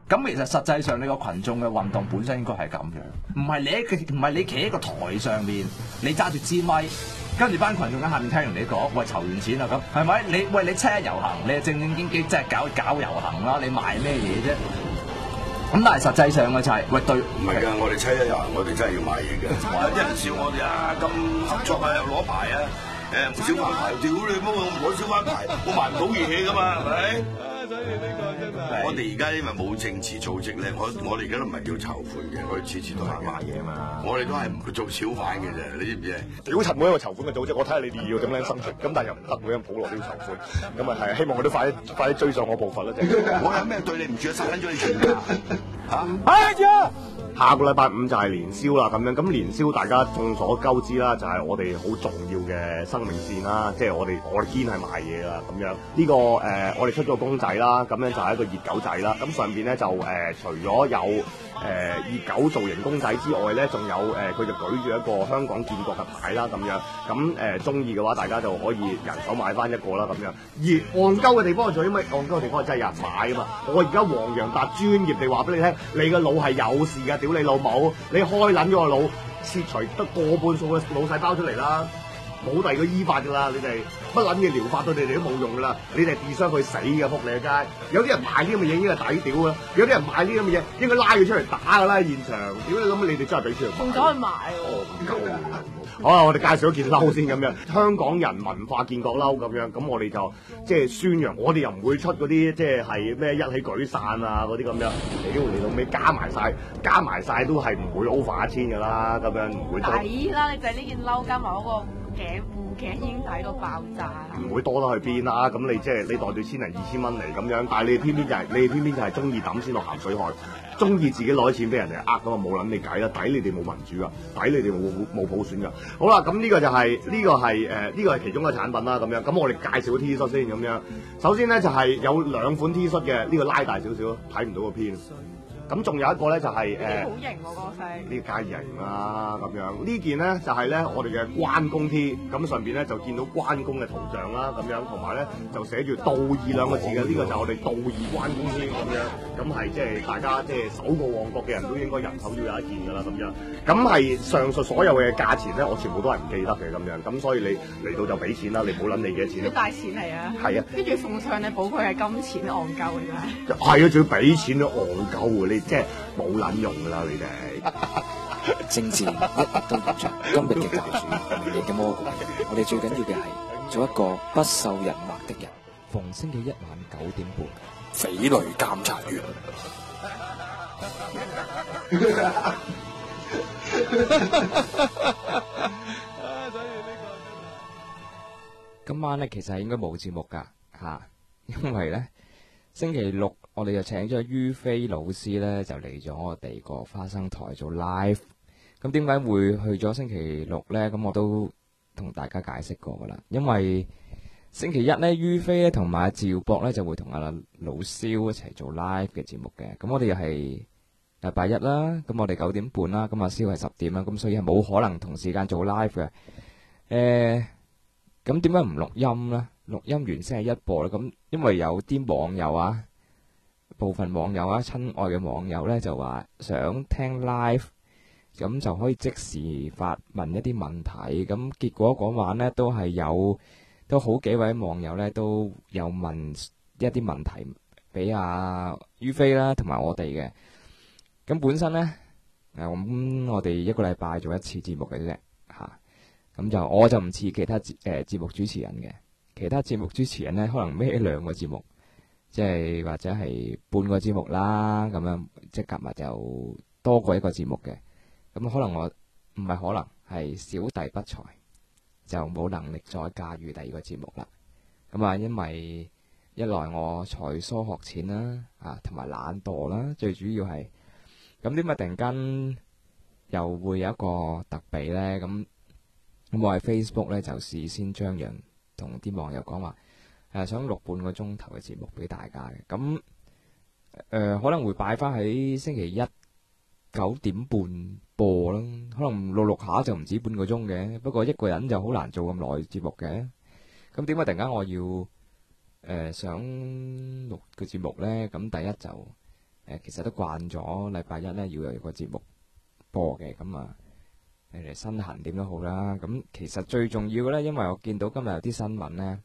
咁其實實際上你個群眾嘅運動本身應該係咁樣，唔係你企喺個台上面，你揸住支咪，跟住班群眾喺下面聽完你講，喂，籌完錢啦咁，係咪？你七一遊行，你係正正經經即係搞遊行啦，你賣咩嘢啫？咁但係實際上嘅就係、喂對， 唔係㗎，我哋七一遊行，我哋真係要賣嘢嘅。話啲人笑我哋啊，咁合作啊，又攞牌啊，小販牌，屌你乜我唔攞小販牌，我賣唔到嘢㗎嘛，係咪？所以呢個真係。我哋而家因為冇政治組織咧，我哋而家都唔係叫籌款嘅，我哋次次都係賣嘢嘛。我哋都係唔做小販嘅啫，你知唔知？ 屌柒每一個籌款嘅組織，我睇下你哋要點樣生存。咁但係又唔得，每人普羅都要籌款。咁啊係，希望佢都快啲追上我步伐啦。 我有咩對你唔住啊？殺緊咗你全家嚇！ 下個禮拜五就係年宵啦，咁樣咁年宵大家眾所周知啦，就係我哋好重要嘅生命線啦，即係我哋堅係賣嘢啦，咁樣呢個我哋出咗個公仔啦，咁樣就係一個熱狗仔啦，咁上邊咧就除咗有熱狗造型公仔之外咧，仲有佢就舉住一個香港建國嘅牌啦，咁樣咁中意嘅話，大家就可以人手買翻一個啦，咁樣。而戇鳩嘅地方就因為戇鳩嘅地方係真係有人買啊嘛，我而家黃洋達專業地話俾你聽，你個腦係有事㗎，屌你老母！你開撚咗個腦，切除得過半數嘅腦細胞出嚟啦，冇第二個醫法㗎啦，你哋乜撚嘅療法對你哋都冇用㗎啦，你哋自傷去死嘅，仆你個街！有啲人賣呢咁嘅嘢應該係抵屌啊，有啲人賣呢咁嘅嘢應該拉佢出嚟打㗎啦，現場！屌你諗你哋真係俾錢仲走去買喎！好啦，我哋介紹咗件褸先咁樣，香港人文化建國褸咁樣，咁我哋就即係宣揚，我哋又唔會出嗰啲即係咩一起舉傘啊嗰啲咁樣，屌你老尾加埋晒都係唔會 over 1000㗎啦，咁樣唔會多。 抵啦！你就係呢件褸加埋嗰個護頸已經抵到爆炸啦。 唔會多得去邊啦，咁你即係你袋住千零2000蚊嚟咁樣，但係你偏偏就係中意抌錢落鹹水海。中意自己攞錢俾人哋咁啊，冇撚你計啦，抵你哋冇民主噶，抵你哋冇普選噶。好啦，咁呢個就係呢個係其中一個產品啦，咁樣。咁我哋介紹 T 恤先咁樣。首先咧就係有兩款 T 恤嘅，呢個拉大少少，睇唔到個邊。咁仲有一個咧就係好型喎個色， 呢個加型啦咁樣。呢件咧就係咧我哋嘅關公 T，咁上邊咧就見到關公嘅圖像啦咁樣，同埋咧就寫住道義兩個字嘅，呢個就係我哋道義關公 T 咁樣。咁係即係大家即係守過旺角嘅人都應該人手要有一件㗎啦咁樣。咁係上述所有嘅價錢咧，我全部都係唔記得嘅咁樣。咁所以你嚟到就俾錢啦，你唔好諗你幾多錢。 要帶錢嚟啊！ 係啊， 跟住奉上你寶貴係金錢，戇鳩嘅真係。 係啊，仲要俾錢都戇鳩喎！你即係冇撚用㗎啦，你哋。 政治一日都延續，今日嘅教主，明日嘅魔鬼。我哋最緊要嘅係做一個不受人罵的人。逢星期一晚9點半，匪類監察員。 今晚咧其實係應該冇節目㗎嚇，因為咧星期六我哋就請咗于飛老師咧就嚟咗我哋個花生台做 live。咁點解會去咗星期六咧？咁我都同大家解釋過㗎啦。因為星期一咧，于飛咧同埋阿趙博咧就會同阿老蕭一齊做 live 嘅節目嘅。咁我哋又係禮拜一啦，咁我哋9點半啦，咁阿蕭係10點啦，咁所以係冇可能同時間做 live 嘅。咁點解唔錄音呢？錄音完先係一播咧。咁因為有啲網友啊，部分網友啊，親愛嘅網友咧就話想聽 live，咁就可以即時發問一啲問題。咁結果嗰晚呢都好幾位網友咧都有問一啲問題俾阿于飛啦，同埋我哋嘅。咁本身呢，咁我哋一個禮拜做一次節目嘅啫嚇。咁我就唔似其他節目主持人嘅，其他節目主持人呢，可能孭2個節目，即係或者係半個節目啦，咁樣即係夾埋就多過一個節目嘅。咁可能我唔係可能係小弟不才，就冇能力再駕馭第2個節目啦。咁啊，因為一來我才疏學淺啦，同埋懶惰啦，最主要係咁點解突然間又會有一個特備呢？咁我喺 Facebook 咧就事先張揚同啲網友講話，想錄半個鐘頭嘅節目俾大家嘅。咁可能會擺翻喺星期一9點半播啦。可能錄下就唔止半個鐘嘅。不過一個人就好難做咁耐節目嘅。咁點解突然間我要想錄個節目呢？咁第一就其實都慣咗禮拜一呢要有一個節目播嘅，咁啊身痕點都好啦。咁其實最重要嘅呢，因為我見到今日有啲新聞呢，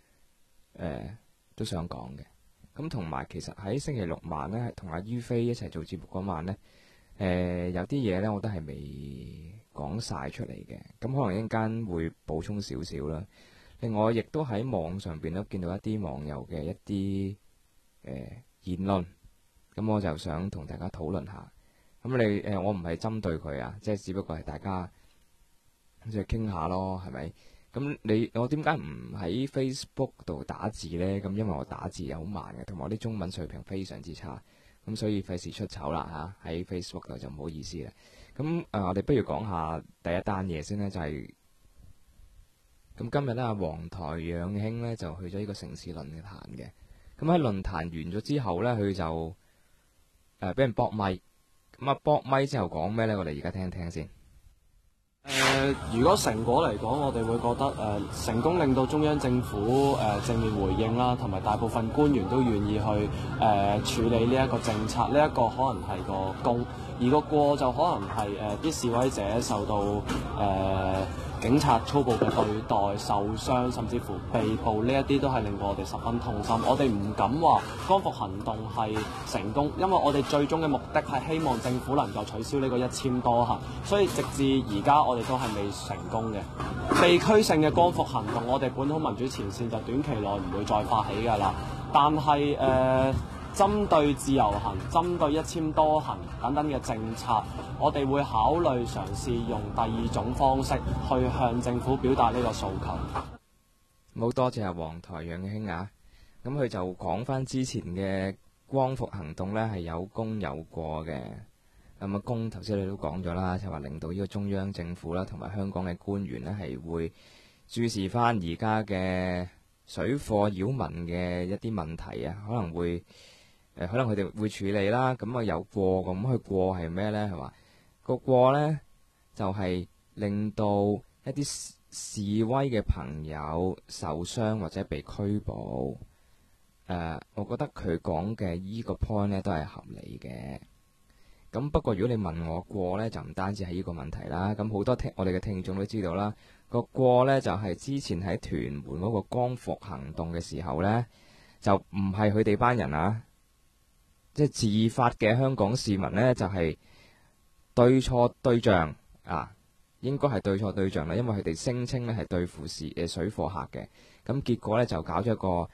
都想講嘅。咁同埋其實喺星期六晚呢，同阿於飛一齊做節目嗰晚呢，有啲嘢呢我都係未講晒出嚟嘅。咁可能一陣間會補充少少啦。另外亦都喺網上邊都見到一啲網友嘅一啲言論，咁我就想同大家討論下。咁我唔係針對佢啊，即係只不過係大家即係傾下咯，係咪？咁我點解唔喺 Facebook 度打字呢？咁因為我打字又好慢嘅，同埋我啲中文水平非常之差，咁所以費事出醜啦嚇。喺 Facebook 度就唔好意思啦。咁我哋不如講下第一單嘢先呢，就係咁今日呢，黃台仰兄呢就去咗呢個城市論壇嘅。咁喺論壇完咗之後呢，佢就俾人駁咪。咁啊駁咪之後講咩呢？我哋而家聽聽先。 如果成果嚟講，我哋會覺得成功令到中央政府正面回應啦，同埋大部分官員都願意去處理呢一個政策，呢一個可能係個功，而個過就可能係啲示威者受到警察粗暴嘅對待、受傷，甚至乎被捕，呢一啲都係令到我哋十分痛心。我哋唔敢話光復行動係成功，因為我哋最終嘅目的係希望政府能夠取消呢個1000多行，所以直至而家我哋都係未成功嘅。地區性嘅光復行動，我哋本土民主前線就短期內唔會再發起㗎啦。但係針對自由行、針對1000多行等等嘅政策，我哋會考慮嘗試用第二種方式去向政府表達呢個訴求。 好多謝阿黃台仰兄啊！咁佢就講翻之前嘅光復行動呢係有功有過嘅。咁啊功頭先你都講咗啦，就話令到呢個中央政府啦同埋香港嘅官員呢係會注視翻而家嘅水貨擾民嘅一啲問題啊，可能佢哋會處理啦。咁啊有過，咁佢過係咩呢？係話個過呢，就係令到一啲示威嘅朋友受傷或者被拘捕。我覺得佢講嘅依個 point 呢都係合理嘅。咁不過如果你問我過呢，就唔單止係依個問題啦。咁好多我哋嘅聽眾都知道啦，個過呢就係之前喺屯門嗰個光復行動嘅時候呢，就唔係佢哋班人啊。即係自發嘅香港市民呢，就係對錯對象啊，應該係對錯對象啦，因為佢哋聲稱呢係對付水貨客嘅，咁結果呢，就搞咗一個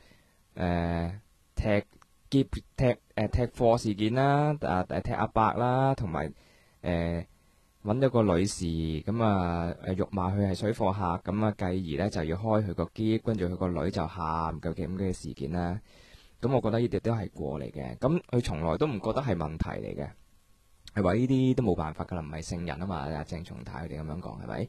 踢貨事件啦，踢阿伯啦，同埋揾咗個女士咁啊辱罵佢係水貨客，咁啊繼而呢，就要開佢個篋，跟住佢個女就喊究竟咁嘅事件啦。咁我覺得呢啲都係過嚟嘅，咁佢從來都唔覺得係問題嚟嘅，係話呢啲都冇辦法噶啦，唔係聖人啊嘛，阿鄭松泰佢哋咁樣講係咪？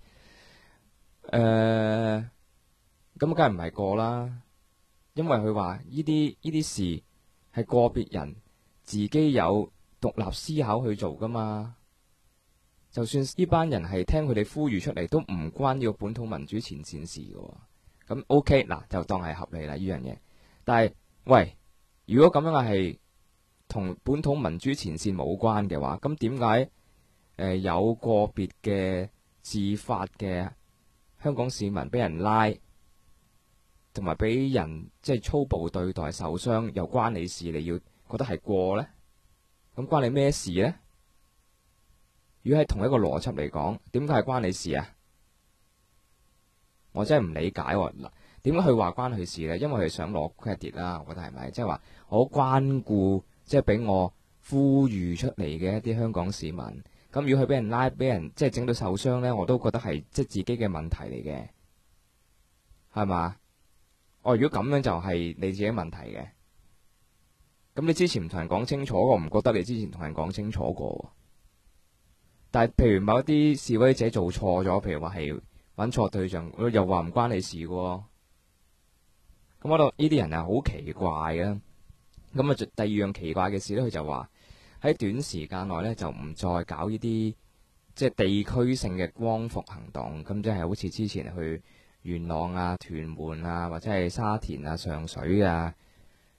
咁梗係唔係過啦，因為佢話呢啲事係個別人自己有獨立思考去做噶嘛，就算呢班人係聽佢哋呼籲出嚟，都唔關呢個本土民主前線事噶。咁 OK 嗱，就當係合理啦呢樣嘢，但係喂。如果咁樣係同本土民主前線冇關嘅話，咁點解有個別嘅自發嘅香港市民俾人拉，同埋俾人即係粗暴對待受傷，又關你事？你要覺得係過呢？咁關你咩事呢？如果喺同一個邏輯嚟講，點解係關你事啊？我真係唔理解喎。嗱，點解佢話關佢事呢？因為佢想攞 credit 啦，我覺得係咪？即係話我關顧，即係俾我呼籲出嚟嘅一啲香港市民。咁如果佢俾人拉，俾人即係整到受傷呢，我都覺得係即係自己嘅問題嚟嘅，係嘛？如果咁樣就係你自己問題嘅。咁你之前唔同人講清楚，我唔覺得你之前同人講清楚過。但係譬如某一啲示威者做錯咗，譬如話係揾錯對象，又話唔關你事嘅。咁我覺得呢啲人係好奇怪嘅。咁啊，第二樣奇怪嘅事呢，佢就話喺短時間內呢，就唔再搞呢啲即係地區性嘅光復行動。咁即係好似之前去元朗啊、屯門啊，或者係沙田啊、上水啊，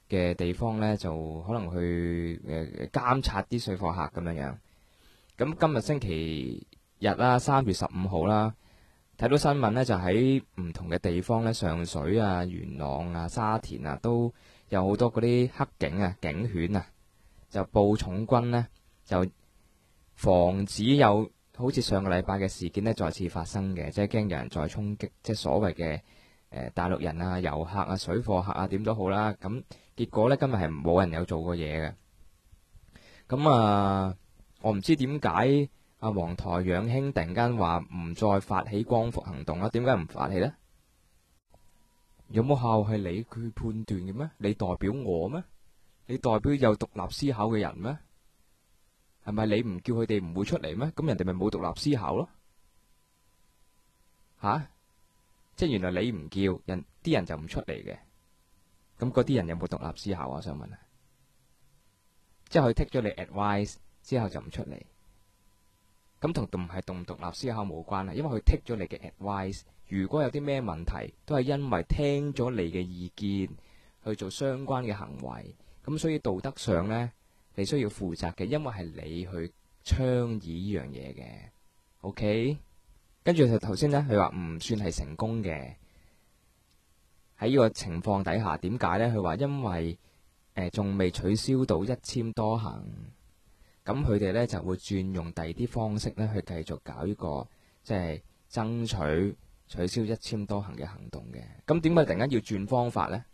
嘅地方呢，就可能去監察啲水貨客咁樣樣。咁今日星期日啦，3月15號啦，睇到新聞呢，就喺唔同嘅地方呢，上水啊、元朗啊、沙田啊，都有好多嗰啲黑警啊、警犬啊，就報重軍呢，就防止有好似上個禮拜嘅事件呢再次發生嘅，即係驚有人再衝擊，即係所謂嘅大陸人啊、遊客啊、水貨客啊，點都好啦。咁結果呢，今日係冇人有做過嘢嘅。咁我唔知點解阿黃台仰兄突然間話唔再發起光復行動啦？點解唔發起呢？有冇效係你去判斷嘅咩？你代表我咩？你代表有獨立思考嘅人咩？係咪你唔叫佢哋唔會出嚟咩？咁人哋咪冇獨立思考咯？即係原來你唔叫人，啲人就唔出嚟嘅。咁嗰啲人有冇獨立思考啊？我想問啊，即係佢剔咗你 advice 之後就唔出嚟，咁同唔係獨唔獨立思考冇關係，因為佢剔咗你嘅 advice。如果有啲咩問題，都係因為聽咗你嘅意見去做相關嘅行為，咁所以道德上呢，你需要負責嘅，因為係你去倡議呢樣嘢嘅。OK， 跟住頭先呢，佢話唔算係成功嘅。喺呢個情況底下，點解呢？佢話因為仲未取消到一簽多行，咁佢哋呢就會轉用第二啲方式呢去繼續搞呢個即係爭取取消一簽多行嘅行動嘅。咁點解突然間要轉方法呢？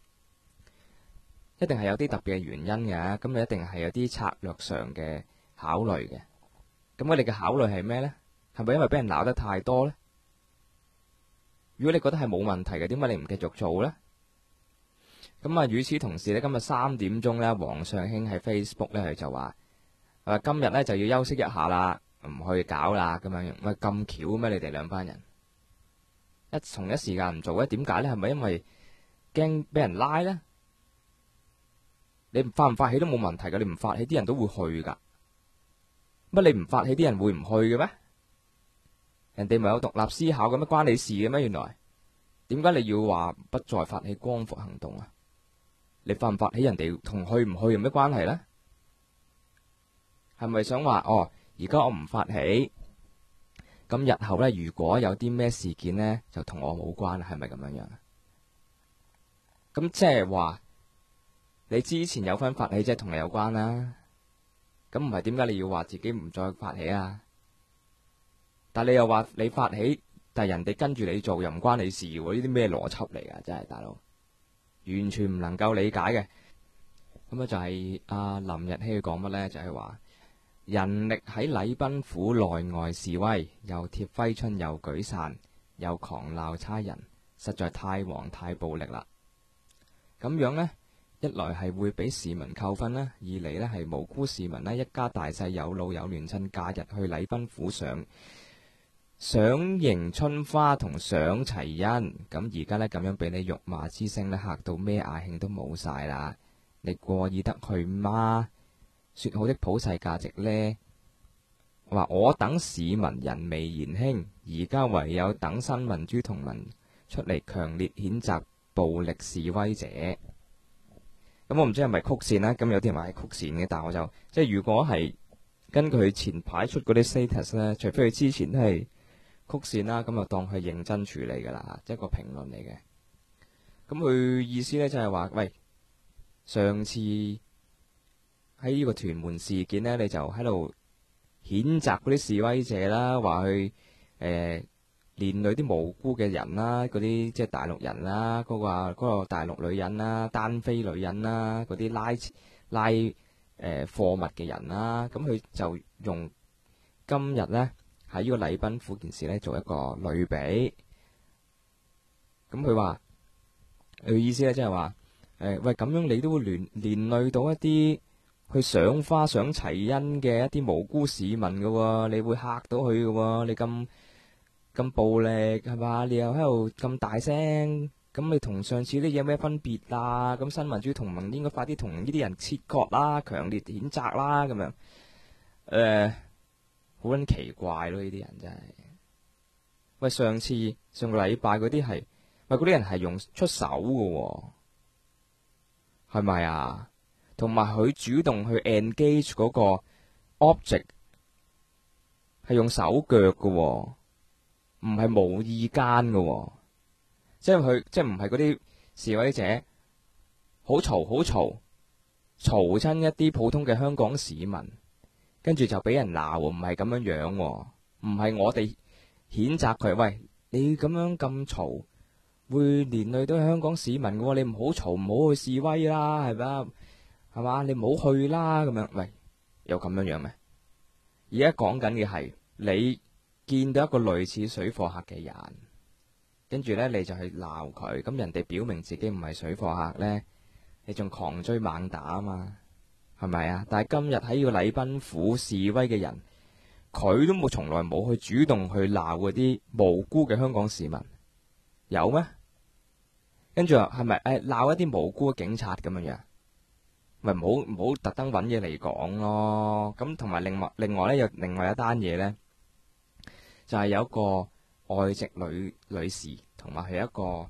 一定係有啲特別嘅原因嘅。咁你一定係有啲策略上嘅考慮嘅。咁我哋嘅考慮係咩呢？係咪因為俾人鬧得太多呢？如果你覺得係冇問題嘅，點解你唔繼續做呢？咁與此同時呢，今日3點鐘呢，黃尚興喺 Facebook 呢，佢就話今日呢就要休息一下啦，唔去搞啦咁樣。喂，咁巧咩？你哋兩班人同一時間唔做咧？點解呢？係咪因為驚俾人拉呢？你發唔發起都冇問題嘅，你唔發起啲人都會去噶。乜你唔發起啲人會唔去嘅咩？人哋咪有獨立思考嘅咩？關你事嘅咩？原來點解你要話不再發起光復行動啊？你發唔發起人哋同去唔去有咩關係呢？係咪想話而家我唔發起，咁日後呢，如果有啲咩事件呢，就同我冇關，係咪咁樣樣？咁即係話你之前有份發起，即係同你有關啦。咁唔係點解你要話自己唔再發起啊？但係你又話你發起，但係人哋跟住你做又唔關你事喎？呢啲咩邏輯嚟㗎？真係大佬完全唔能夠理解嘅。咁就係阿林日曦講乜呢？就係話人力喺禮賓府內外示威，又貼揮春，又舉傘，又狂鬧差人，實在太黃太暴力啦。咁樣呢，一來係會俾市民扣分啦，二嚟呢係無辜市民呢，一家大細有老有嫩，趁假日去禮賓府賞迎春花同賞齊恩。咁而家呢，咁樣俾你辱罵之聲呢，嚇到咩雅興都冇晒啦！你過意得去嗎？說好的普世價值呢？話我等市民人微言輕，而家唯有等新民主同盟出嚟強烈譴責暴力示威者。咁我唔知係咪曲線啦，咁有啲人話係曲線嘅，但我就即係如果係根據前排出嗰啲 status 呢，除非佢之前都係曲線啦，咁就當佢認真處理噶啦，即係個評論嚟嘅。咁佢意思呢，就係話，喂，上次喺呢個屯門事件呢，你就喺度譴責嗰啲示威者啦，話佢連累啲無辜嘅人啦，嗰啲即係大陸人啦，嗰個大陸女人啦，單非女人啦，嗰啲拉貨物嘅人啦，咁佢就用今日呢喺呢個禮賓府件事呢做一個類比。咁佢話佢意思呢，即係話喂，咁樣你都會連累到一啲去賞花賞齊恩嘅一啲無辜市民㗎喎，你會嚇到佢㗎喎，你咁暴力係嘛？你又喺度咁大聲，咁你同上次啲嘢有咩分別啊？咁新民主同盟應該快啲同呢啲人切割啦，強烈譴責啦，咁樣好撚奇怪咯！呢啲人真係，喂，上個禮拜嗰啲係，喂，嗰啲人係用出手㗎喎， 係咪啊？同埋佢主動去 engage 嗰個 object 係用手腳嘅喎，唔係無意間嘅喎，即係佢即係唔係嗰啲示威者好嘈親一啲普通嘅香港市民，跟住就俾人鬧，唔係咁樣樣喎，唔係我哋譴責佢，喂，你咁樣咁嘈，會連累到香港市民嘅喎，你唔好嘈，唔好去示威啦，係咪啊？係嘛？你唔好去啦，咁樣，喂，有咁樣樣咩？而家講緊嘅係你見到一個類似水貨客嘅人，跟住呢，你就去鬧佢，咁人哋表明自己唔係水貨客呢，你仲狂追猛打啊嘛，係咪啊？但係今日喺呢個禮賓府示威嘅人，佢都從來冇去主動去鬧嗰啲無辜嘅香港市民，有咩？跟住係咪鬧一啲無辜嘅警察咁樣樣？咪唔好特登揾嘢嚟講咯。咁同埋另外咧，有另外一單嘢咧，就係有一個外籍女士同埋佢一個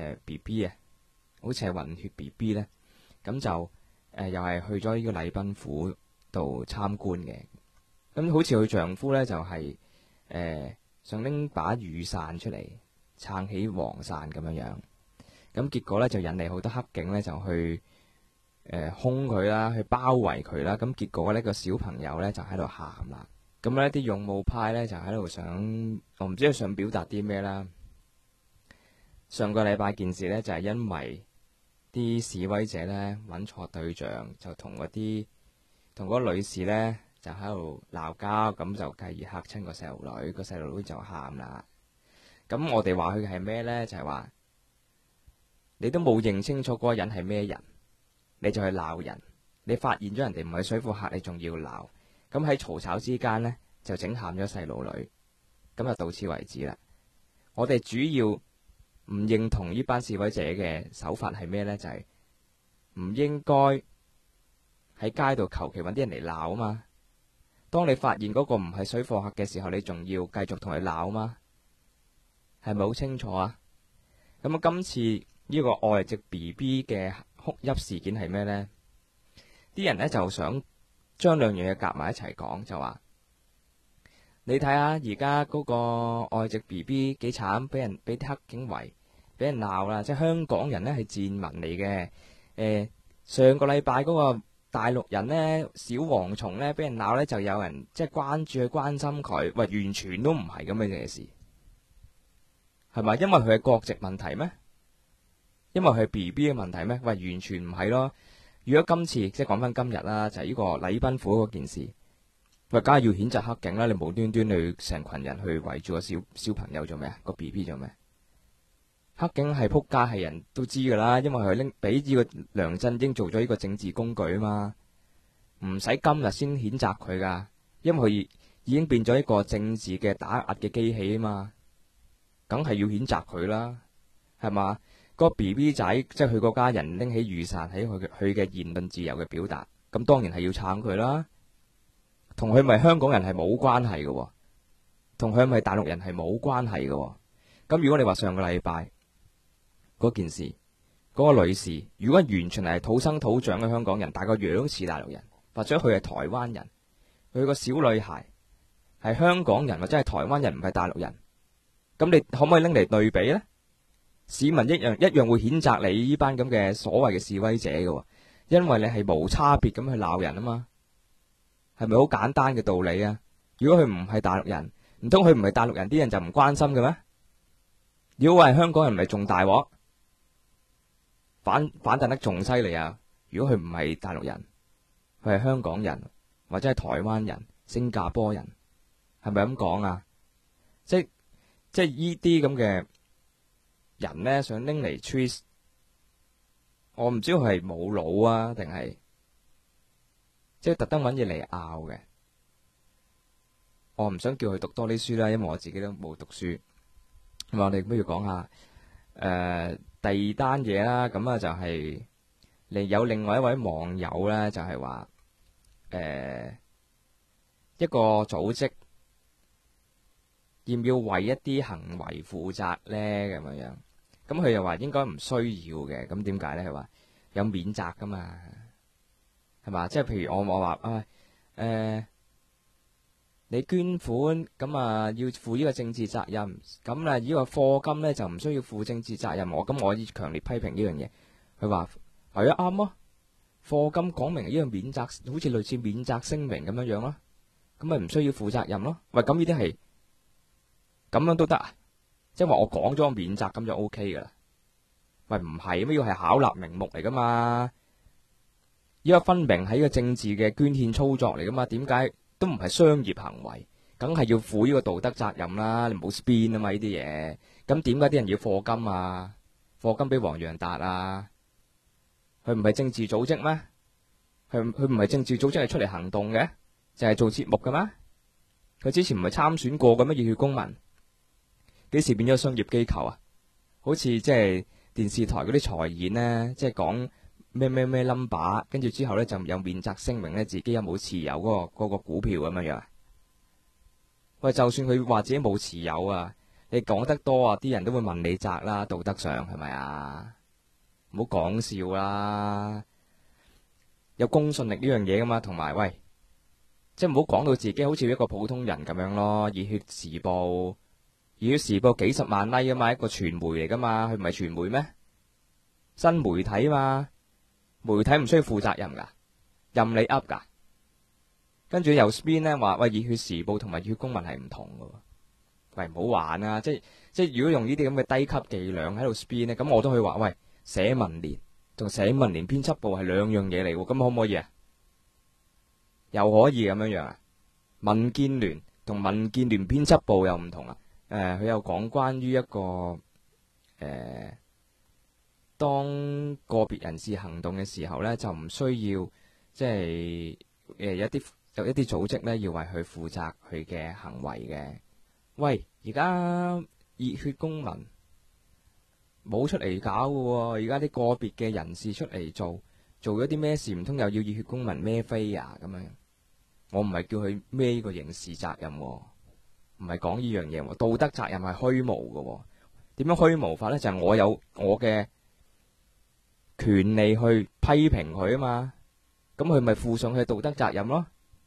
BB 啊，好似係混血 BB 咧，咁就又係去咗呢個禮賓府度參觀嘅。咁好似佢丈夫咧就係想拎把雨傘出嚟撐起黃傘咁樣樣，咁結果咧就引嚟好多黑警咧就去兇佢啦，去包圍佢啦，咁結果呢個小朋友呢就喺度喊啦，咁呢啲勇武派呢就喺度想，我唔知佢想表達啲咩啦。上個禮拜件事呢，就係因為啲示威者呢揾錯對象，就同嗰個女士呢就喺度鬧交，咁就繼而嚇親個細路女，個細路女就喊啦。咁我哋話佢係咩呢？就係話你都冇認清楚嗰個人係咩人，你就去鬧人，你發現咗人哋唔係水貨客，你仲要鬧，咁喺嘈吵之間呢，就整喊咗細路女，咁就到此為止啦。我哋主要唔認同呢班示威者嘅手法係咩呢？就係唔應該喺街度求其揾啲人嚟鬧啊嘛。當你發現嗰個唔係水貨客嘅時候，你仲要繼續同佢鬧啊嘛，係咪好清楚啊？咁啊，今次呢個外籍 BB 嘅哭泣事件係咩呢？啲人呢就想將兩樣嘢夾埋一齊講，就話你睇下而家嗰個外籍 BB 幾慘，俾啲黑警圍，俾人鬧啦。即係香港人呢係賤民嚟嘅。上個禮拜嗰個大陸人呢，小蝗蟲呢，俾人鬧呢，就有人即係關注去關心佢，喂，完全都唔係咁嘅事，係咪？因為佢係國籍問題咩？因為佢係 BB 嘅問題咩？喂，完全唔係咯。如果今次即係講翻今日啦，就係呢個禮賓府嗰件事，喂，梗係要譴責黑警啦！你無端端去成群人去圍住個小朋友做咩啊？個 BB 做咩？黑警係仆街，係人都知噶啦，因為佢俾呢個梁振英做咗呢個政治工具啊嘛，唔使今日先譴責佢噶，因為佢已經變咗一個政治嘅打壓嘅機器啊嘛，梗係要譴責佢啦，係嘛？個 BB 仔即係佢個家人拎起雨傘喺佢嘅言論自由嘅表達，咁當然係要撐佢啦。同佢咪香港人係冇關係嘅，同佢咪大陸人係冇關係嘅。咁如果你話上個禮拜嗰件事，嗰個女士如果完全係土生土長嘅香港人，大個樣似大陸人，或者佢係台灣人，佢個小女孩係香港人或者係台灣人，唔係大陸人，咁你可唔可以拎嚟對比呢？市民一樣會譴責你呢班咁嘅所謂嘅示威者嘅，因為你係無差別咁去鬧人啊嘛，係咪好簡單嘅道理啊？如果佢唔係大陸人，唔通佢唔係大陸人，啲人就唔關心嘅咩？如果我係香港人，咪仲大鑊，反彈得仲犀利啊！如果佢唔係大陸人，佢係香港人或者係台灣人、新加坡人，係咪咁講啊？即係依啲咁嘅人呢，想拎嚟 twist， 我唔知佢係冇腦啊，定係即係特登揾嘢嚟拗嘅。我唔想叫佢讀多啲書啦，因為我自己都冇讀書。咁我哋不如講下第二單嘢啦。咁啊就係有另外一位網友呢，就係話一個組織要唔要為一啲行為負責呢？咁樣。咁佢又話應該唔需要嘅，咁點解呢？佢話有免責噶嘛，係嘛？即係譬如我話你捐款咁啊，要負呢個政治責任，咁啊呢個課金咧就唔需要負政治責任。我強烈批評呢樣嘢。佢話係啊，啱啊，課金講明呢個免責，好似類似免責聲明咁樣樣咯，咁咪唔需要負責任咯。喂，咁呢啲係咁樣都得啊？即係話我講咗免責咁就 OK 噶啦？喂，唔係咩？要係巧立名目嚟噶嘛？呢個分明係一個政治嘅捐獻操作嚟噶嘛？點解都唔係商業行為，梗係要負呢個道德責任啦。你唔好 spin 啊嘛呢啲嘢。咁點解啲人要課金啊？課金俾黃洋達啊？佢唔係政治組織咩？佢唔係政治組織，係出嚟行動嘅，就係做節目嘅咩？佢之前唔係參選過嘅咩？熱血公民幾時變咗商業機構啊？好似即係電視台嗰啲財演呢，即係講咩 number， 跟住之後呢就有免責聲明呢，自己有冇持有嗰個股票咁樣樣。喂，就算佢話自己冇持有啊，你講得多啊，啲人都會問你責啦，道德上係咪啊？唔好講笑啦，有公信力呢樣嘢噶嘛，同埋喂，即係唔好講到自己好似一個普通人咁樣咯。熱血時報幾十萬 like 啊嘛，一個傳媒嚟噶嘛，佢唔係傳媒咩？新媒體嘛，媒體唔需要負責任噶，任你 up 噶。跟住又 spin 呢話喂，熱血時報同埋熱血公民係唔同噶，喂，唔好玩啊！即係如果用呢啲咁嘅低級伎倆喺度 spin 呢，咁我都可以話喂。社民連同社民連編輯部係兩樣嘢嚟喎，咁可唔可以啊？又可以咁樣樣啊？民建聯同民建聯編輯部又唔同啊？佢又講關於一個當個別人士行動嘅時候呢，就唔需要即係有一啲組織呢要為佢負責佢嘅行為嘅。喂，而家熱血公民冇出嚟搞嘅喎，而家啲個別嘅人士出嚟做咗啲咩事，唔通又要熱血公民孭飛啊？咁樣，我唔係叫佢孭呢個刑事責任喎，唔係講呢樣嘢喎，道德責任係虛無嘅喎。點樣虛無法呢？就係我有我嘅權利去批評佢啊嘛，咁佢咪負上佢嘅道德責任咯，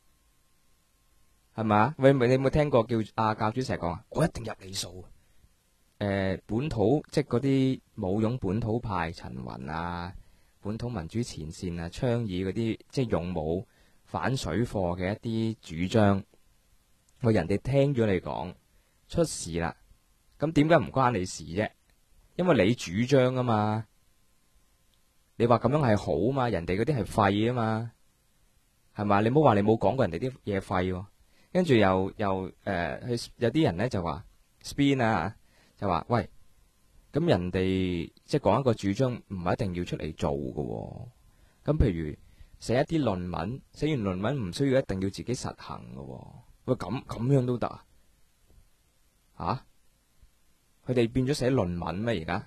係咪啊？你有冇聽過叫教主成日講啊？我一定入你數。本土即係嗰啲武勇本土派陳雲啊，本土民主前線啊，倡議嗰啲即係勇武反水貨嘅一啲主張，喂，人哋聽咗你講出事啦，咁點解唔關你事啫？因為你主張啊嘛，你話咁樣係好嘛，人哋嗰啲係廢啊嘛，係嘛？你唔好話你冇講過人哋啲嘢廢喎，跟住又有啲人咧就話 spin 啊。就話喂，咁人哋即係講一個主張，唔係一定要出嚟做㗎喎。咁譬如寫一啲論文，寫完論文唔需要一定要自己實行㗎喎。喂，咁樣都得啊？吓？佢哋變咗寫論文咩？而家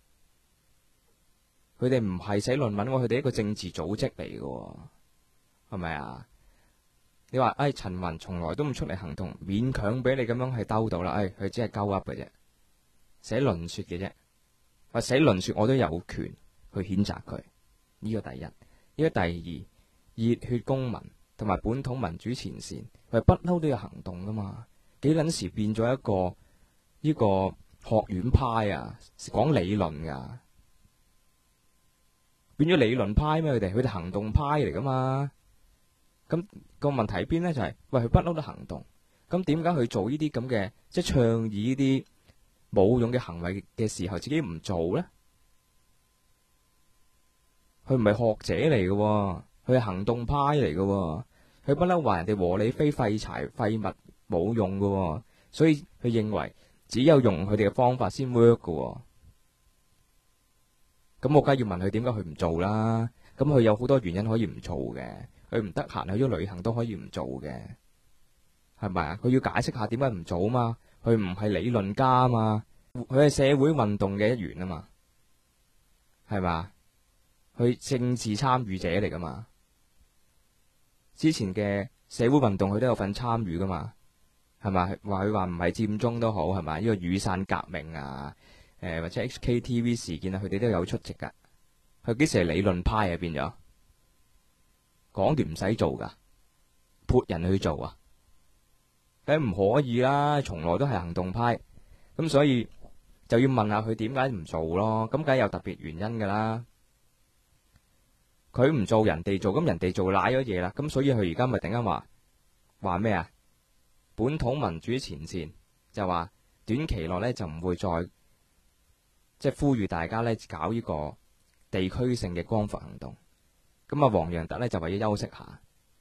佢哋唔係寫論文，佢哋一個政治組織嚟㗎，係咪啊？你話陳雲從來都唔出嚟行動，勉強俾你咁樣係兜到啦。佢只係鳩噏嘅啫。寫論說嘅啫，話寫論說我都有權去譴責佢，呢個第一。呢個第二，熱血公民同埋本土民主前線，佢不嬲都有行動噶嘛，幾撚時變咗一個呢個學院派啊，講理論噶，變咗理論派咩？佢哋行動派嚟噶嘛。咁個問題喺邊呢？就係喂，佢不嬲都行動，咁點解佢做呢啲咁嘅即係倡議呢啲冇用嘅行為嘅時候，自己唔做呢？佢唔係學者嚟嘅，佢係行動派嚟嘅。佢不嬲話人哋和理非廢柴廢物冇用嘅，所以佢認為只有用佢哋嘅方法先 work 嘅。咁我梗係要問佢點解佢唔做啦？咁佢有好多原因可以唔做嘅，佢唔得閒去咗旅行都可以唔做嘅，係咪啊？佢要解釋下點解唔做啊嘛？佢唔係理論家啊嘛，佢係社會運動嘅一員啊嘛，係嘛？佢政治參與者嚟噶嘛？之前嘅社會運動佢都有份參與噶嘛？係咪？話佢話唔係佔中都好，係咪？呢個雨傘革命啊，或者 HKTV 事件啊，佢哋都有出席噶， 佢幾時係理論派啊？變咗講段唔使做噶，潑人去做啊？梗唔可以啦，從來都係行動派。咁所以就要問下佢點解唔做咯？咁梗係有特別原因噶啦。佢唔做，人哋做，咁人哋做賴咗嘢啦。咁所以佢而家咪突然間話咩啊？本土民主前線就話短期內呢就唔會再即係呼籲大家呢搞呢個地區性嘅光復行動。咁啊，黃洋達呢就為咗休息下。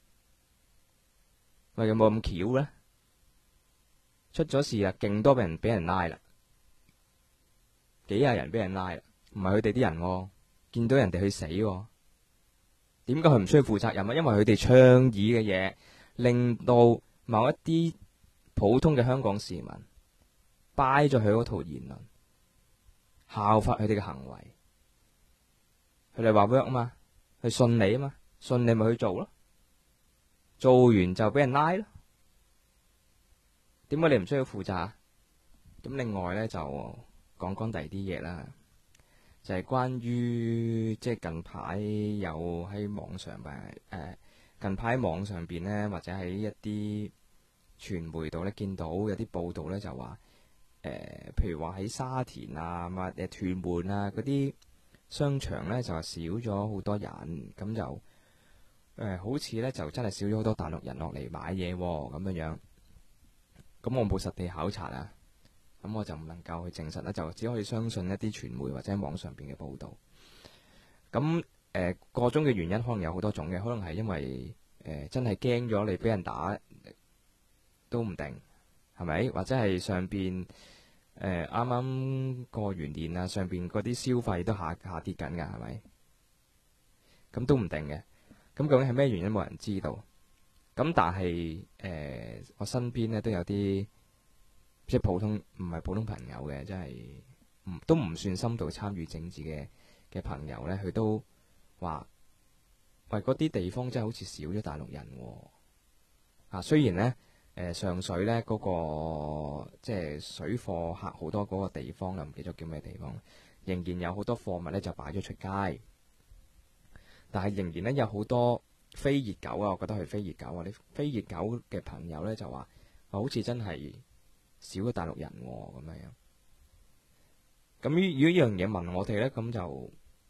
喂，有冇咁巧呢？出咗事啦，勁多人俾人拉啦，幾廿人俾人拉啦，唔係佢哋啲人喎，見到人哋去死喎。點解佢唔需要負責任啊？因為佢哋倡議嘅嘢，令到某一啲普通嘅香港市民掰咗佢嗰套言論，效法佢哋嘅行為。佢哋話 work 啊嘛，佢信你啊嘛，信你咪去做咯，做完就俾人拉咯。點解你唔需要負責啊？咁另外呢，就講第二啲嘢啦。就係關於即係近排有喺網上近排喺網上邊呢，或者喺一啲傳媒度呢，見到有啲報道呢，就話譬如話喺沙田啊、屯門啊嗰啲商場呢，就話少咗好多人，咁就好似呢，就真係少咗好多大陸人落嚟買嘢咁樣。咁我冇實地考察啊。咁我就唔能夠去證實啦，就只可以相信一啲傳媒或者喺網上邊嘅報導。咁個中嘅原因可能有好多種嘅，可能係因為真係驚咗你俾人打都唔定，係咪？或者係上邊啱啱過完年啊，上邊嗰啲消費都下跌緊㗎，係咪？咁都唔定嘅。咁究竟係咩原因冇人知道。咁但係我身邊咧都有啲。即係唔係普通朋友嘅，即係都唔算深度參與政治嘅朋友呢，佢都話：喂，嗰啲地方真係好似少咗大陸人喎。雖然呢，上水呢嗰個即係水貨客好多嗰個地方，又唔記得叫咩地方，仍然有好多貨物呢就擺咗出街，但係仍然呢，有好多非熱狗啊，我覺得係非熱狗啊，啲非熱狗嘅朋友呢就話：好似真係少咗大陸人咁樣。咁如果呢樣嘢問我哋呢，咁就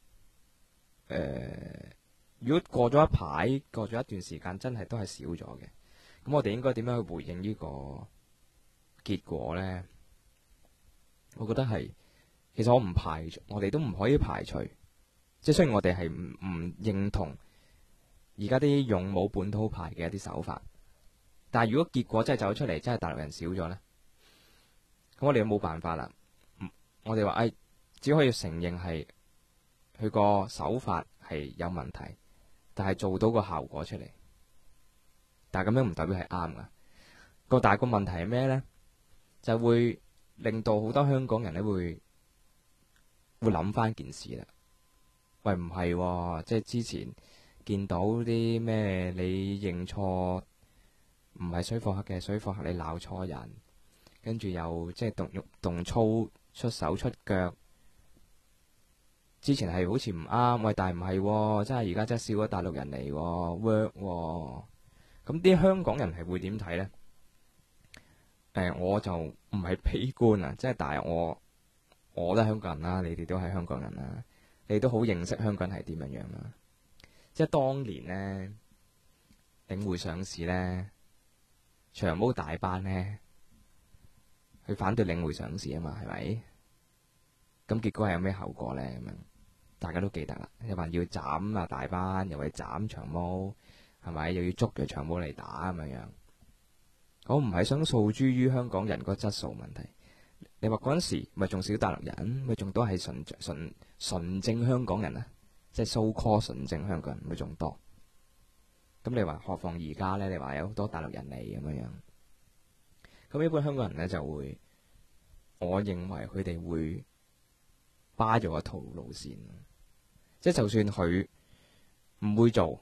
如果過咗一排，過咗一段時間，真係都係少咗嘅。咁我哋應該點樣去回應呢個結果呢？我覺得係，其實我唔排除，我哋都唔可以排除。即係雖然我哋係唔認同而家啲勇武本土派嘅一啲手法，但係如果結果真係走出嚟，真係大陸人少咗呢？咁我哋都冇辦法啦。我哋話只可以承認係佢個手法係有問題，但係做到個效果出嚟。但係咁樣唔代表係啱噶。但係個問題係咩呢？就會令到好多香港人咧會諗翻件事啦。喂，唔係喎，即係之前見到啲咩你認錯唔係水貨客嘅水貨客，你鬧錯人。跟住又即係動粗出手出腳，之前係好似唔啱，喂，但係唔係喎，真係而家真係少咗大陸人嚟喎 work 喎。咁啲香港人係會點睇呢？我就唔係悲觀啊，即係但係我都係香港人啦，你哋都係香港人啦，你都好認識香港係點樣啦。即係當年呢，領匯上市呢，長毛大班呢。佢反對領匯上市啊嘛，係咪？咁結果係有咩後果呢？咁樣大家都記得啦，又話要斬啊大班，又話斬長毛，係咪？又要捉住長毛嚟打咁樣。我唔係想訴諸於香港人個質素問題。你話嗰陣時咪仲少大陸人，咪仲多係純正香港人啊，即係 so call 純正香港人咪仲多。咁你話何況而家呢？你話有好多大陸人嚟咁樣。咁一般香港人呢，就會，我認為佢哋會巴咗一套路線，即係就算佢唔會做，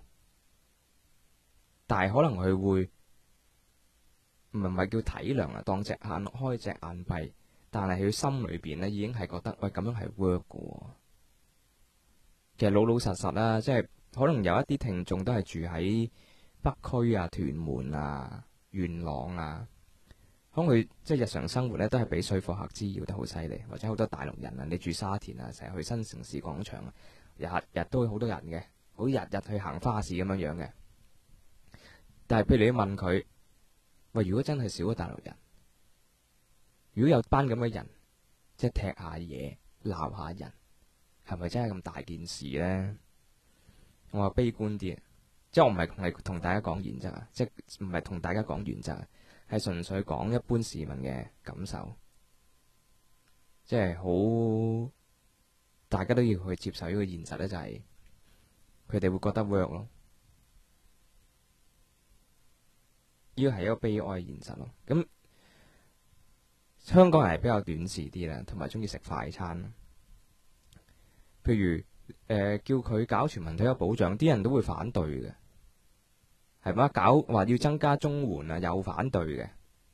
但係可能佢會唔係叫體諒啊，當隻眼開隻眼閉，但係佢心裏邊呢已經係覺得喂咁樣係 work 嘅喎。 其實老老實實啦，即係可能有一啲聽眾都係住喺北區啊、屯門啊、元朗啊，可能佢即係日常生活咧都係俾水貨客滋擾得好犀利，或者好多大陸人啊，你住沙田啊，成日去新城市廣場啊，日日都好多人嘅，好日日去行花市咁樣樣嘅。但係譬如你問佢，喂，如果真係少咗大陸人，如果有班咁嘅人，即係踢下嘢、鬧下人，係咪真係咁大件事呢？我話悲觀啲，即係我唔係同大家講原則啊，即係唔係同大家講原則啊，係純粹講一般市民嘅感受，即係好大家都要去接受呢個現實呢，就係佢哋會覺得 work 咯，呢個係一個悲哀嘅現實咯。咁香港人係比較短視啲啦，同埋中意食快餐。譬如叫佢搞全民退休保障，啲人都會反對嘅，係嘛？搞話要增加綜援啊，又反對嘅。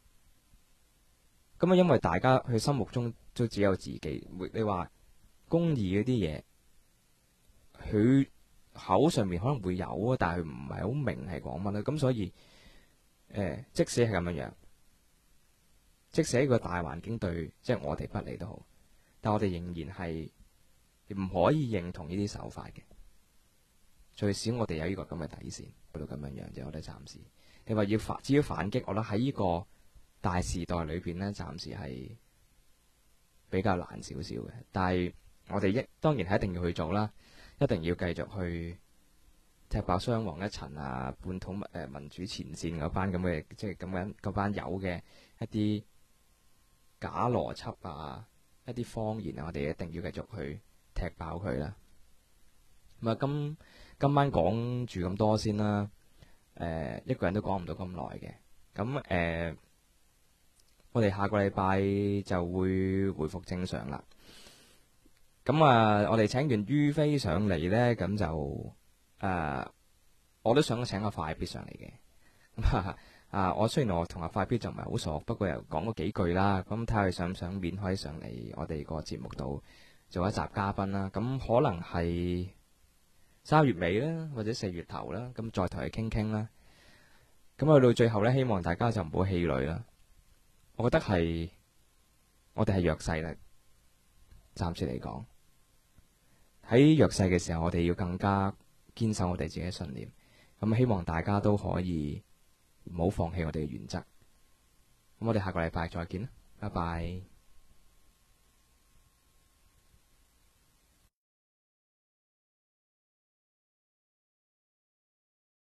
咁啊，因為大家佢心目中都只有自己。你話公義嗰啲嘢，佢口上面可能會有啊，但係佢唔係好明係講乜啦。咁所以即使係咁樣樣，即使呢個大環境對即係我哋不利都好，但我哋仍然係唔可以認同呢啲手法嘅。最少我哋有呢個咁嘅底線，去到咁樣樣啫。我哋暫時你話至於反擊，我覺得喺呢個大時代裏邊呢，暫時係比較難少少嘅。但係我哋當然係一定要去做啦，一定要繼續去踢爆雙黃一層啊，本土民主前線嗰班咁嘅，即係咁樣嗰班有嘅一啲假邏輯啊，一啲謊言啊，我哋一定要繼續去踢爆佢啦。咁啊，今晚講住咁多先啦。一個人都講唔到咁耐嘅。咁我哋下個禮拜就會回復正常啦。咁啊，我哋請完於飛上嚟呢，咁就我都想請阿快必上嚟嘅。咁我雖然我同阿快必就唔係好熟，不過又講過幾句啦。咁睇下佢想唔想免可以上嚟我哋個節目度做一集嘉賓啦。咁可能係3月尾啦，或者4月頭啦。咁再同佢傾傾啦。咁去到最後呢，希望大家就唔好氣餒啦。我覺得我哋係弱勢啦，暫時嚟講，喺弱勢嘅時候，我哋要更加堅守我哋自己嘅信念。咁希望大家都可以唔好放棄我哋嘅原則。咁我哋下個禮拜再見啦，拜拜。